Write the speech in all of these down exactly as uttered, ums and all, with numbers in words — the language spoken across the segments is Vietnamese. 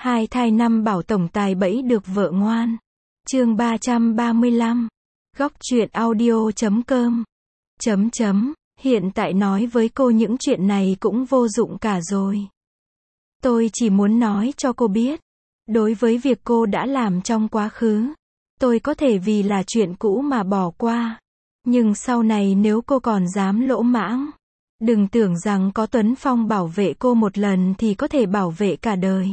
Hai thai năm bảo tổng tài bẫy được vợ ngoan. Chương ba trăm ba mươi lăm. Góc truyện audio chấm com. Chấm chấm. Hiện tại nói với cô những chuyện này cũng vô dụng cả rồi. Tôi chỉ muốn nói cho cô biết. Đối với việc cô đã làm trong quá khứ, tôi có thể vì là chuyện cũ mà bỏ qua. Nhưng sau này nếu cô còn dám lỗ mãng, đừng tưởng rằng có Tuấn Phong bảo vệ cô một lần thì có thể bảo vệ cả đời.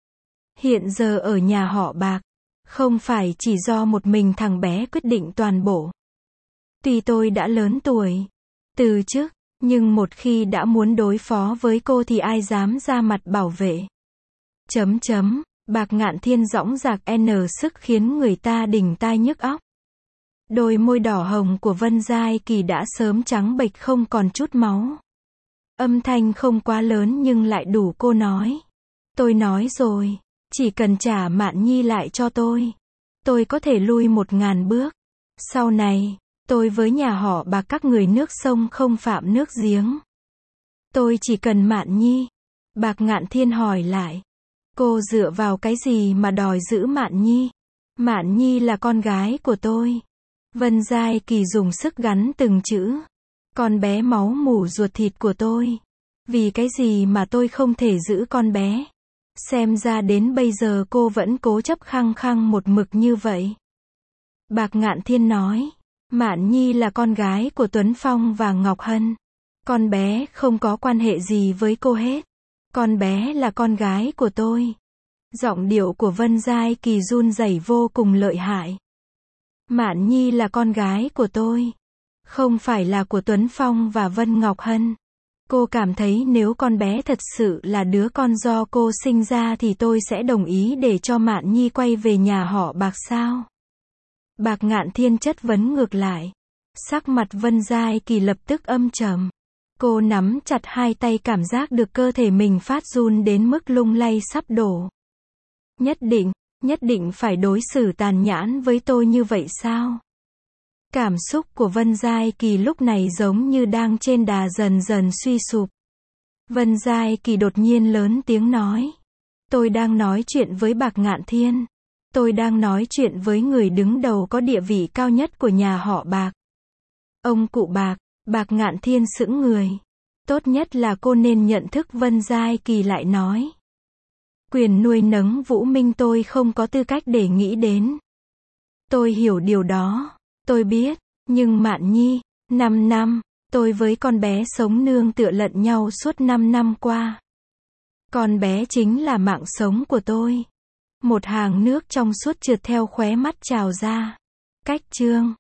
Hiện giờ ở nhà họ Bạc, không phải chỉ do một mình thằng bé quyết định toàn bộ. Tuy tôi đã lớn tuổi, từ chức, nhưng một khi đã muốn đối phó với cô thì ai dám ra mặt bảo vệ. Chấm chấm, Bạc Ngạn Thiên dõng dạc n sức khiến người ta đỉnh tai nhức óc. Đôi môi đỏ hồng của Vân Giai Kỳ đã sớm trắng bệch không còn chút máu. Âm thanh không quá lớn nhưng lại đủ cô nói. Tôi nói rồi, chỉ cần trả Mạn Nhi lại cho tôi, tôi có thể lui một ngàn bước. Sau này, tôi với nhà họ Bạc các người nước sông không phạm nước giếng. Tôi chỉ cần Mạn Nhi. Bạc Ngạn Thiên hỏi lại. Cô dựa vào cái gì mà đòi giữ Mạn Nhi? Mạn Nhi là con gái của tôi. Vân Giai Kỳ dùng sức gắn từng chữ. Con bé máu mủ ruột thịt của tôi. Vì cái gì mà tôi không thể giữ con bé? Xem ra đến bây giờ cô vẫn cố chấp khăng khăng một mực như vậy. Bạc Ngạn Thiên nói. Mạn Nhi là con gái của Tuấn Phong và Ngọc Hân. Con bé không có quan hệ gì với cô hết. Con bé là con gái của tôi. Giọng điệu của Vân Giai Kỳ run rẩy vô cùng lợi hại. Mạn Nhi là con gái của tôi. Không phải là của Tuấn Phong và Vân Ngọc Hân. Cô cảm thấy nếu con bé thật sự là đứa con do cô sinh ra thì tôi sẽ đồng ý để cho Mạn Nhi quay về nhà họ Bạc sao? Bạc Ngạn Thiên chất vấn ngược lại. Sắc mặt Vân Giai Kỳ lập tức âm trầm. Cô nắm chặt hai tay cảm giác được cơ thể mình phát run đến mức lung lay sắp đổ. Nhất định, nhất định phải đối xử tàn nhẫn với tôi như vậy sao? Cảm xúc của Vân Giai Kỳ lúc này giống như đang trên đà dần dần suy sụp. Vân Giai Kỳ đột nhiên lớn tiếng nói. Tôi đang nói chuyện với Bạc Ngạn Thiên. Tôi đang nói chuyện với người đứng đầu có địa vị cao nhất của nhà họ Bạc. Ông cụ Bạc. Bạc Ngạn Thiên sững người. Tốt nhất là cô nên nhận thức. Vân Giai Kỳ lại nói. Quyền nuôi nấng Vũ Minh tôi không có tư cách để nghĩ đến. Tôi hiểu điều đó. Tôi biết. Nhưng Mạn Nhi, năm năm, tôi với con bé sống nương tựa lẫn nhau suốt năm năm qua. Con bé chính là mạng sống của tôi. Một hàng nước trong suốt trượt theo khóe mắt trào ra. Cách chương.